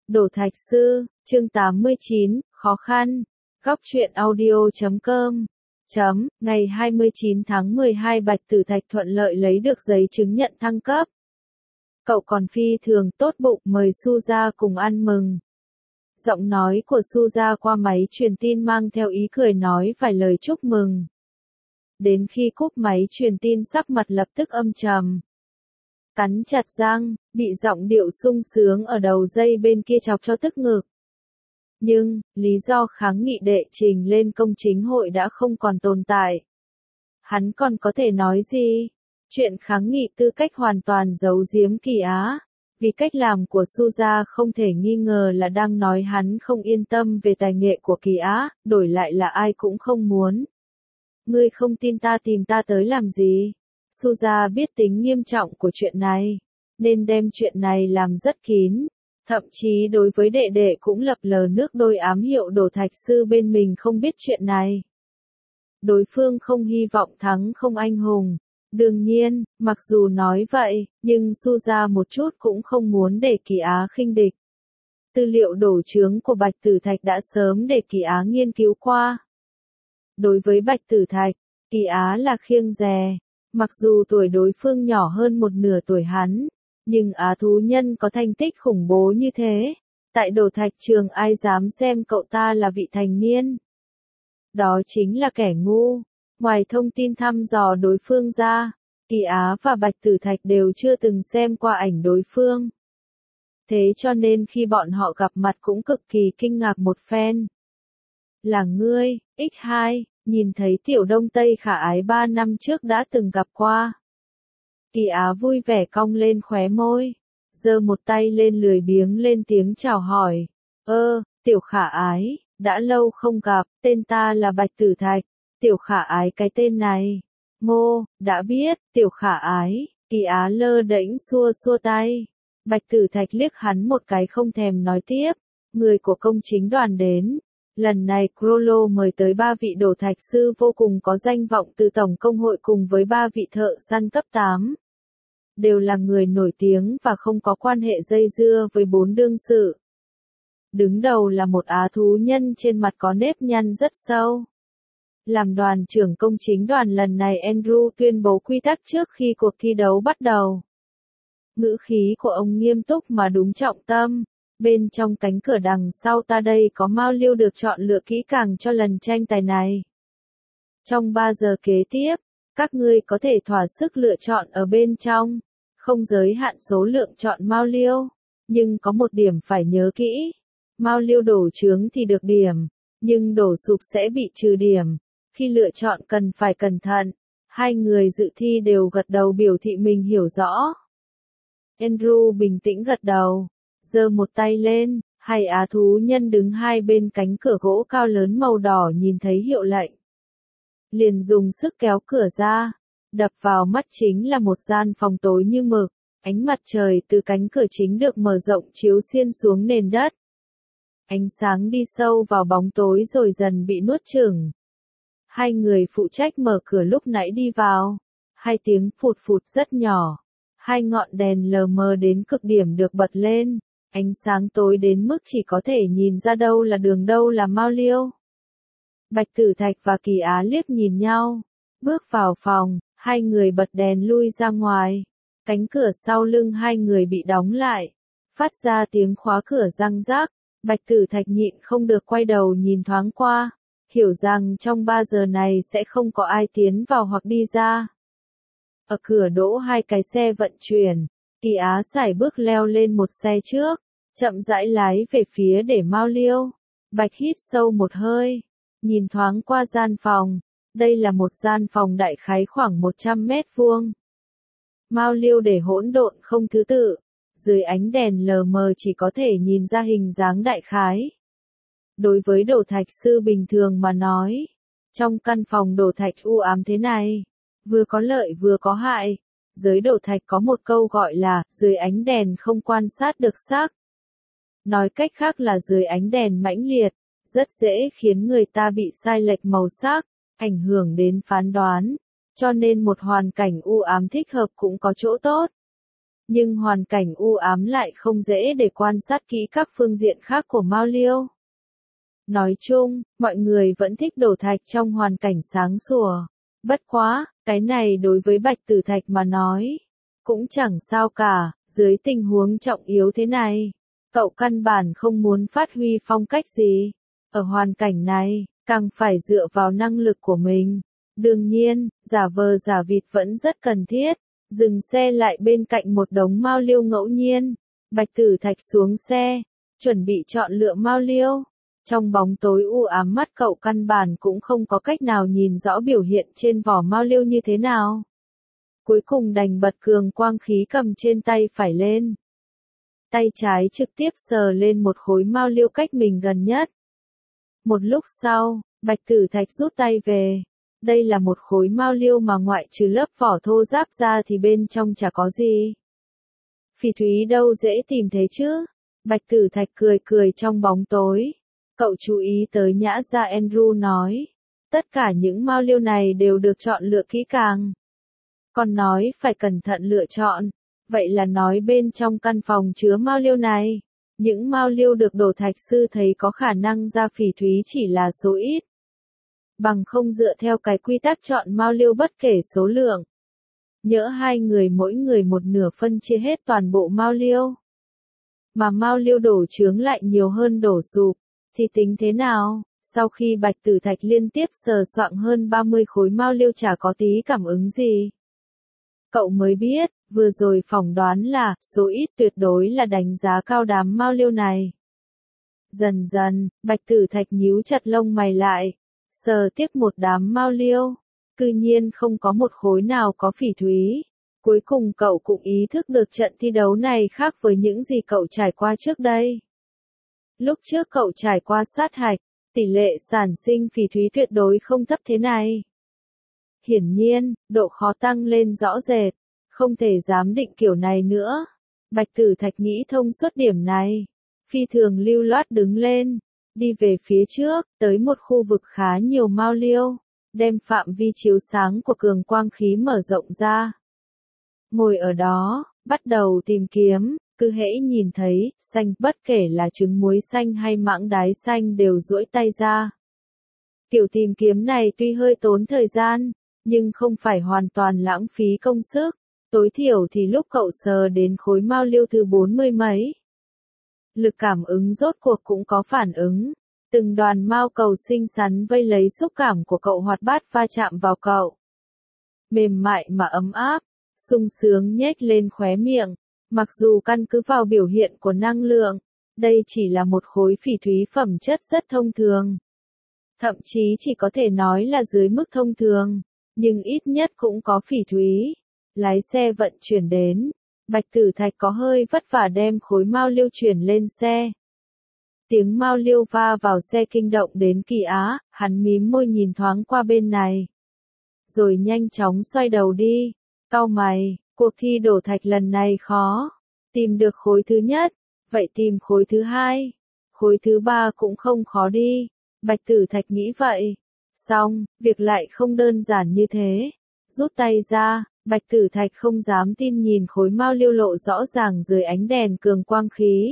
Đổ thạch sư, chương 89, khó khăn. Góc truyện audio.com. Ngày 29 tháng 12 Bạch Tử Thạch thuận lợi lấy được giấy chứng nhận thăng cấp. Cậu còn phi thường tốt bụng mời Suza cùng ăn mừng. Giọng nói của Suza qua máy truyền tin mang theo ý cười nói vài lời chúc mừng. Đến khi cúp máy truyền tin sắc mặt lập tức âm trầm. Cắn chặt răng, bị giọng điệu sung sướng ở đầu dây bên kia chọc cho tức ngực. Nhưng, lý do kháng nghị đệ trình lên công chính hội đã không còn tồn tại. Hắn còn có thể nói gì? Chuyện kháng nghị tư cách hoàn toàn giấu giếm Kỳ Á. Vì cách làm của Suza không thể nghi ngờ là đang nói hắn không yên tâm về tài nghệ của Kỳ Á, đổi lại là ai cũng không muốn. Ngươi không tin ta tìm ta tới làm gì? Suza biết tính nghiêm trọng của chuyện này, nên đem chuyện này làm rất kín. Thậm chí đối với đệ đệ cũng lập lờ nước đôi ám hiệu Đổ thạch sư bên mình không biết chuyện này. Đối phương không hy vọng thắng không anh hùng. Đương nhiên, mặc dù nói vậy, nhưng Suza một chút cũng không muốn để Kỳ Á khinh địch. Tư liệu đổ trướng của Bạch Tử Thạch đã sớm để Kỳ Á nghiên cứu qua. Đối với Bạch Tử Thạch, Kỳ Á là kiêng dè. Mặc dù tuổi đối phương nhỏ hơn một nửa tuổi hắn, nhưng Á thú nhân có thành tích khủng bố như thế. Tại Đổ thạch trường ai dám xem cậu ta là vị thành niên. Đó chính là kẻ ngu. Ngoài thông tin thăm dò đối phương ra, Kỳ Á và Bạch Tử Thạch đều chưa từng xem qua ảnh đối phương. Thế cho nên khi bọn họ gặp mặt cũng cực kỳ kinh ngạc một phen. Là ngươi, X2, nhìn thấy Tiểu Đông Tây khả ái 3 năm trước đã từng gặp qua. Kỳ Á vui vẻ cong lên khóe môi, giơ một tay lên lười biếng lên tiếng chào hỏi. Tiểu khả ái, đã lâu không gặp, tên ta là Bạch Tử Thạch. Tiểu khả ái cái tên này. Ngô, đã biết, tiểu khả ái. Kỳ Á lơ đễnh xua xua tay. Bạch Tử Thạch liếc hắn một cái không thèm nói tiếp. Người của công chính đoàn đến. Lần này Crollo mời tới 3 vị đổ thạch sư vô cùng có danh vọng từ Tổng công hội cùng với 3 vị thợ săn cấp 8. Đều là người nổi tiếng và không có quan hệ dây dưa với 4 đương sự. Đứng đầu là một á thú nhân trên mặt có nếp nhăn rất sâu. Làm đoàn trưởng công chính đoàn lần này Andrew tuyên bố quy tắc trước khi cuộc thi đấu bắt đầu. Ngữ khí của ông nghiêm túc mà đúng trọng tâm. Bên trong cánh cửa đằng sau ta đây có Mao Liêu được chọn lựa kỹ càng cho lần tranh tài này. Trong 3 giờ kế tiếp, các ngươi có thể thỏa sức lựa chọn ở bên trong, không giới hạn số lượng chọn Mao Liêu. Nhưng có một điểm phải nhớ kỹ. Mao Liêu đổ trướng thì được điểm, nhưng đổ sụp sẽ bị trừ điểm. Khi lựa chọn cần phải cẩn thận. Hai người dự thi đều gật đầu biểu thị mình hiểu rõ. Andrew bình tĩnh gật đầu, giơ một tay lên, hai á thú nhân đứng hai bên cánh cửa gỗ cao lớn màu đỏ nhìn thấy hiệu lệnh. Liền dùng sức kéo cửa ra, đập vào mắt chính là một gian phòng tối như mực, ánh mặt trời từ cánh cửa chính được mở rộng chiếu xiên xuống nền đất. Ánh sáng đi sâu vào bóng tối rồi dần bị nuốt chửng. Hai người phụ trách mở cửa lúc nãy đi vào. Hai tiếng phụt phụt rất nhỏ. Hai ngọn đèn lờ mờ đến cực điểm được bật lên. Ánh sáng tối đến mức chỉ có thể nhìn ra đâu là đường đâu là Mao Liêu. Bạch Tử Thạch và Kỳ Á liếc nhìn nhau. Bước vào phòng, hai người bật đèn lui ra ngoài. Cánh cửa sau lưng hai người bị đóng lại. Phát ra tiếng khóa cửa răng rác. Bạch Tử Thạch nhịn không được quay đầu nhìn thoáng qua. Hiểu rằng trong 3 giờ này sẽ không có ai tiến vào hoặc đi ra. Ở cửa đỗ hai cái xe vận chuyển, Kỳ Á sải bước leo lên một xe trước, chậm rãi lái về phía để Mao Liêu. Bạch hít sâu một hơi, nhìn thoáng qua gian phòng, đây là một gian phòng đại khái khoảng 100 mét vuông. Mao Liêu để hỗn độn không thứ tự, dưới ánh đèn lờ mờ chỉ có thể nhìn ra hình dáng đại khái. Đối với đổ thạch sư bình thường mà nói, trong căn phòng đổ thạch u ám thế này, vừa có lợi vừa có hại. Giới đổ thạch có một câu gọi là, dưới ánh đèn không quan sát được xác. Nói cách khác là dưới ánh đèn mãnh liệt, rất dễ khiến người ta bị sai lệch màu sắc, ảnh hưởng đến phán đoán. Cho nên một hoàn cảnh u ám thích hợp cũng có chỗ tốt. Nhưng hoàn cảnh u ám lại không dễ để quan sát kỹ các phương diện khác của mao liêu. Nói chung, mọi người vẫn thích đổ thạch trong hoàn cảnh sáng sủa. Bất quá, cái này đối với Bạch Tử Thạch mà nói, cũng chẳng sao cả, dưới tình huống trọng yếu thế này. Cậu căn bản không muốn phát huy phong cách gì. Ở hoàn cảnh này, càng phải dựa vào năng lực của mình. Đương nhiên, giả vờ giả vịt vẫn rất cần thiết. Dừng xe lại bên cạnh một đống mao liêu ngẫu nhiên. Bạch Tử Thạch xuống xe, chuẩn bị chọn lựa mao liêu. Trong bóng tối u ám mắt cậu căn bản cũng không có cách nào nhìn rõ biểu hiện trên vỏ mao liêu như thế nào. Cuối cùng đành bật cường quang khí cầm trên tay phải lên. Tay trái trực tiếp sờ lên một khối mao liêu cách mình gần nhất. Một lúc sau, Bạch Tử Thạch rút tay về. Đây là một khối mao liêu mà ngoại trừ lớp vỏ thô ráp ra thì bên trong chả có gì. Phỉ thúy đâu dễ tìm thế chứ? Bạch Tử Thạch cười cười trong bóng tối. Cậu chú ý tới nhã gia Andrew nói. Tất cả những mao liêu này đều được chọn lựa kỹ càng. Còn nói phải cẩn thận lựa chọn. Vậy là nói bên trong căn phòng chứa mao liêu này, những mao liêu được đổ thạch sư thấy có khả năng ra phỉ thúy chỉ là số ít. Bằng không dựa theo cái quy tắc chọn mao liêu bất kể số lượng. Nhỡ hai người mỗi người một nửa phân chia hết toàn bộ mao liêu. Mà mao liêu đổ chướng lại nhiều hơn đổ sụp, thì tính thế nào? Sau khi Bạch Tử Thạch liên tiếp sờ soạng hơn 30 khối mao liêu chả có tí cảm ứng gì. Cậu mới biết, vừa rồi phỏng đoán là, số ít tuyệt đối là đánh giá cao đám mao liêu này. Dần dần, Bạch Tử Thạch nhíu chặt lông mày lại, sờ tiếp một đám mao liêu, cư nhiên không có một khối nào có phỉ thúy. Cuối cùng cậu cũng ý thức được trận thi đấu này khác với những gì cậu trải qua trước đây. Lúc trước cậu trải qua sát hạch, tỷ lệ sản sinh phỉ thúy tuyệt đối không thấp thế này. Hiển nhiên, độ khó tăng lên rõ rệt, không thể dám định kiểu này nữa. Bạch Tử Thạch nghĩ thông suốt điểm này, phi thường lưu loát đứng lên, đi về phía trước, tới một khu vực khá nhiều mao liêu, đem phạm vi chiếu sáng của cường quang khí mở rộng ra. Ngồi ở đó, bắt đầu tìm kiếm, cứ hễ nhìn thấy, xanh, bất kể là trứng muối xanh hay mãng đái xanh đều duỗi tay ra. Kiểu tìm kiếm này tuy hơi tốn thời gian, nhưng không phải hoàn toàn lãng phí công sức, tối thiểu thì lúc cậu sờ đến khối mao liêu thứ 40 mấy. Lực cảm ứng rốt cuộc cũng có phản ứng, từng đoàn mao cầu xinh xắn vây lấy xúc cảm của cậu hoạt bát va chạm vào cậu. Mềm mại mà ấm áp, sung sướng nhếch lên khóe miệng, mặc dù căn cứ vào biểu hiện của năng lượng, đây chỉ là một khối phỉ thúy phẩm chất rất thông thường. Thậm chí chỉ có thể nói là dưới mức thông thường. Nhưng ít nhất cũng có phỉ thúy. Lái xe vận chuyển đến, Bạch Tử Thạch có hơi vất vả đem khối mao liêu chuyển lên xe. Tiếng mao liêu va vào xe kinh động đến Kỳ Á, hắn mím môi nhìn thoáng qua bên này. Rồi nhanh chóng xoay đầu đi, cau mày, cuộc thi đổ thạch lần này khó. Tìm được khối thứ nhất, vậy tìm khối thứ hai, khối thứ ba cũng không khó đi. Bạch Tử Thạch nghĩ vậy. Xong, việc lại không đơn giản như thế. Rút tay ra, Bạch Tử Thạch không dám tin nhìn khối mao liêu lộ rõ ràng dưới ánh đèn cường quang khí.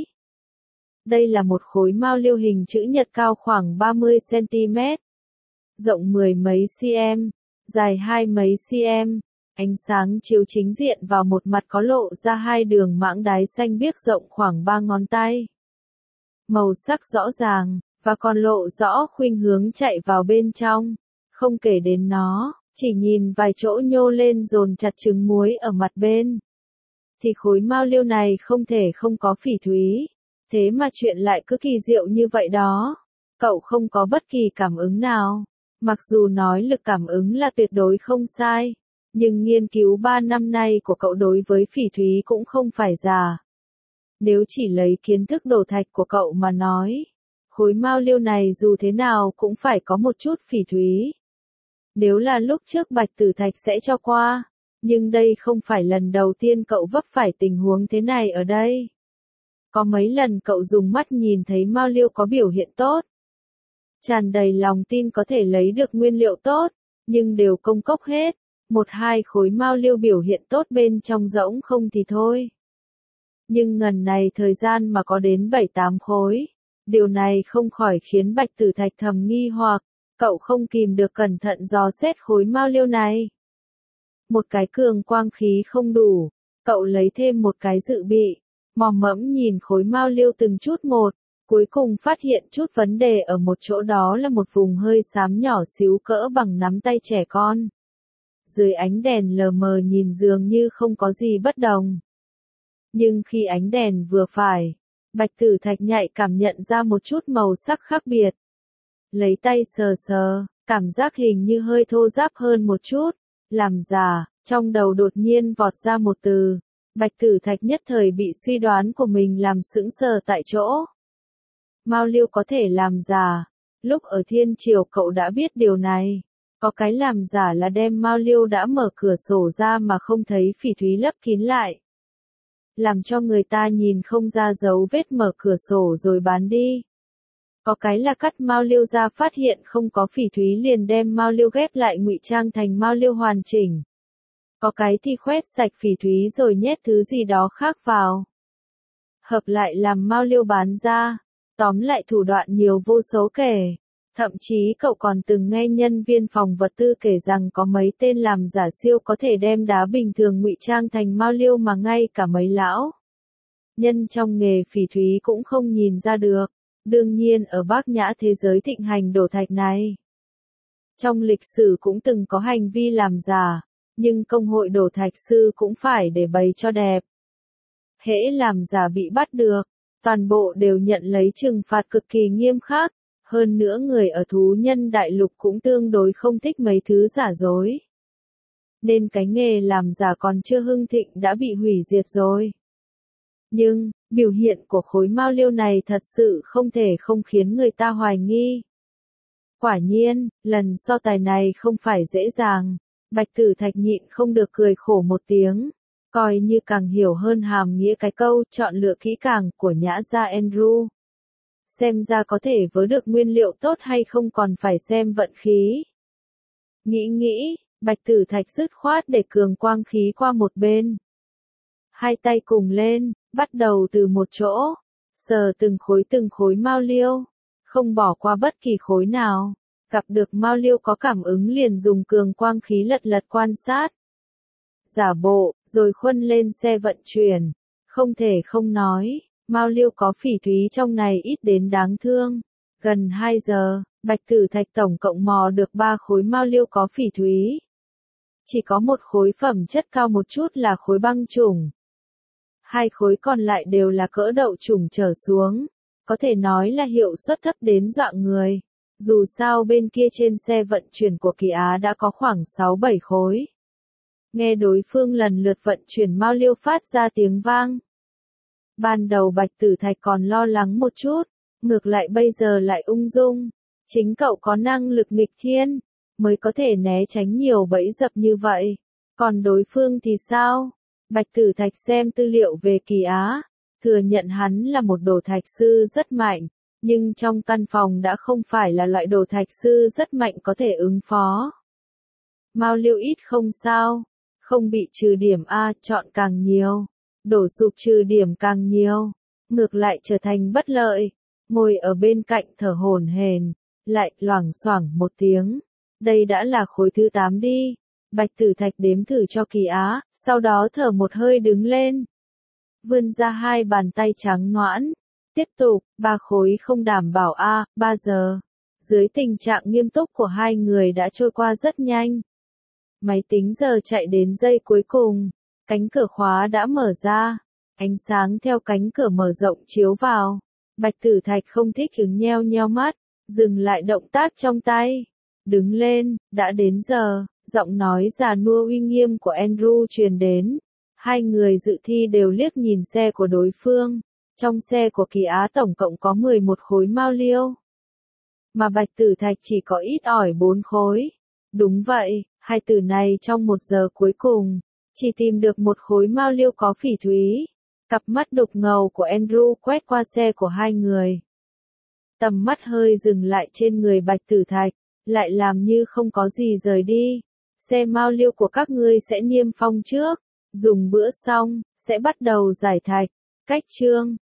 Đây là một khối mao liêu hình chữ nhật cao khoảng 30 cm, rộng 10 mấy cm, dài 2 mấy cm. Ánh sáng chiếu chính diện vào một mặt có lộ ra hai đường mãng đáy xanh biếc rộng khoảng 3 ngón tay. Màu sắc rõ ràng, và còn lộ rõ khuynh hướng chạy vào bên trong. Không kể đến nó, chỉ nhìn vài chỗ nhô lên dồn chặt trứng muối ở mặt bên. Thì khối mao liêu này không thể không có phỉ thúy. Thế mà chuyện lại cứ kỳ diệu như vậy đó. Cậu không có bất kỳ cảm ứng nào. Mặc dù nói lực cảm ứng là tuyệt đối không sai. Nhưng nghiên cứu 3 năm nay của cậu đối với phỉ thúy cũng không phải giả. Nếu chỉ lấy kiến thức đổ thạch của cậu mà nói, khối mao liêu này dù thế nào cũng phải có một chút phỉ thúy. Nếu là lúc trước Bạch Tử Thạch sẽ cho qua, nhưng đây không phải lần đầu tiên cậu vấp phải tình huống thế này ở đây. Có mấy lần cậu dùng mắt nhìn thấy mao liêu có biểu hiện tốt. Tràn đầy lòng tin có thể lấy được nguyên liệu tốt, nhưng đều công cốc hết. Một hai khối mao liêu biểu hiện tốt bên trong rỗng không thì thôi. Nhưng ngần này thời gian mà có đến 7-8 khối. Điều này không khỏi khiến Bạch Tử Thạch thầm nghi hoặc, cậu không kìm được cẩn thận dò xét khối mao liêu này. Một cái cường quang khí không đủ, cậu lấy thêm một cái dự bị, mò mẫm nhìn khối mao liêu từng chút một, cuối cùng phát hiện chút vấn đề ở một chỗ, đó là một vùng hơi xám nhỏ xíu cỡ bằng nắm tay trẻ con. Dưới ánh đèn lờ mờ nhìn dường như không có gì bất đồng. Nhưng khi ánh đèn vừa phải, Bạch Tử Thạch nhạy cảm nhận ra một chút màu sắc khác biệt. Lấy tay sờ sờ, cảm giác hình như hơi thô ráp hơn một chút. Làm giả, trong đầu đột nhiên vọt ra một từ. Bạch Tử Thạch nhất thời bị suy đoán của mình làm sững sờ tại chỗ. Mao liêu có thể làm giả. Lúc ở Thiên Triều cậu đã biết điều này. Có cái làm giả là đem mao liêu đã mở cửa sổ ra mà không thấy phỉ thúy lấp kín lại. Làm cho người ta nhìn không ra dấu vết mở cửa sổ rồi bán đi. Có cái là cắt mao liêu ra phát hiện không có phỉ thúy liền đem mao liêu ghép lại ngụy trang thành mao liêu hoàn chỉnh. Có cái thì khoét sạch phỉ thúy rồi nhét thứ gì đó khác vào. Hợp lại làm mao liêu bán ra. Tóm lại thủ đoạn nhiều vô số kể. Thậm chí cậu còn từng nghe nhân viên phòng vật tư kể rằng có mấy tên làm giả siêu có thể đem đá bình thường ngụy trang thành mao liêu mà ngay cả mấy lão nhân trong nghề phỉ thúy cũng không nhìn ra được. Đương nhiên ở Bát Nhã thế giới thịnh hành đổ thạch này. Trong lịch sử cũng từng có hành vi làm giả, nhưng công hội đổ thạch sư cũng phải để bày cho đẹp. Hễ làm giả bị bắt được, toàn bộ đều nhận lấy trừng phạt cực kỳ nghiêm khắc. Hơn nữa người ở thú nhân đại lục cũng tương đối không thích mấy thứ giả dối. Nên cái nghề làm giả còn chưa hưng thịnh đã bị hủy diệt rồi. Nhưng, biểu hiện của khối mao liêu này thật sự không thể không khiến người ta hoài nghi. Quả nhiên, lần so tài này không phải dễ dàng. Bạch Tử Thạch nhịn không được cười khổ một tiếng. Coi như càng hiểu hơn hàm nghĩa cái câu chọn lựa kỹ càng của Nhã gia Andrew. Xem ra có thể vớ được nguyên liệu tốt hay không còn phải xem vận khí. Nghĩ, Bạch Tử Thạch dứt khoát để cường quang khí qua một bên. Hai tay cùng lên, bắt đầu từ một chỗ, sờ từng khối mao liêu, không bỏ qua bất kỳ khối nào. Gặp được mao liêu có cảm ứng liền dùng cường quang khí lật quan sát. Giả bộ, rồi khuân lên xe vận chuyển. Không thể không nói. Mao liêu có phỉ thúy trong này ít đến đáng thương. Gần 2 giờ, Bạch Tử Thạch tổng cộng mò được 3 khối mao liêu có phỉ thúy. Chỉ có một khối phẩm chất cao một chút là khối băng chủng. 2 khối còn lại đều là cỡ đậu chủng trở xuống. Có thể nói là hiệu suất thấp đến dọa người. Dù sao bên kia trên xe vận chuyển của Kỳ Á đã có khoảng 6-7 khối. Nghe đối phương lần lượt vận chuyển mao liêu phát ra tiếng vang. Ban đầu Bạch Tử Thạch còn lo lắng một chút, ngược lại bây giờ lại ung dung. Chính cậu có năng lực nghịch thiên, mới có thể né tránh nhiều bẫy dập như vậy. Còn đối phương thì sao? Bạch Tử Thạch xem tư liệu về Kỳ Á, thừa nhận hắn là một đồ thạch sư rất mạnh, nhưng trong căn phòng đã không phải là loại đồ thạch sư rất mạnh có thể ứng phó. Mao liêu ít không sao, không bị trừ điểm A, chọn càng nhiều. Đổ sụp trừ điểm càng nhiều, ngược lại trở thành bất lợi. Ngồi ở bên cạnh thở hổn hển, lại loảng xoảng một tiếng. Đây đã là khối thứ 8 đi. Bạch Tử Thạch đếm thử cho Kỳ Á, sau đó thở một hơi đứng lên. Vươn ra 2 bàn tay trắng nõn. Tiếp tục, 3 khối không đảm bảo A, 3 giờ. Dưới tình trạng nghiêm túc của hai người đã trôi qua rất nhanh. Máy tính giờ chạy đến giây cuối cùng. Cánh cửa khóa đã mở ra, ánh sáng theo cánh cửa mở rộng chiếu vào. Bạch Tử Thạch không thích ứng nheo mắt, dừng lại động tác trong tay. Đứng lên, đã đến giờ, giọng nói già nua uy nghiêm của Andrew truyền đến. Hai người dự thi đều liếc nhìn xe của đối phương. Trong xe của Kỳ Á tổng cộng có 11 khối mao liêu. Mà Bạch Tử Thạch chỉ có ít ỏi 4 khối. Đúng vậy, hai từ này trong 1 giờ cuối cùng. Chỉ tìm được 1 khối mao liêu có phỉ thúy. Cặp mắt đục ngầu của Andrew quét qua xe của hai người. Tầm mắt hơi dừng lại trên người Bạch Tử Thạch, lại làm như không có gì rời đi. Xe mao liêu của các ngươi sẽ niêm phong trước, dùng bữa xong, sẽ bắt đầu giải thạch. Cách chương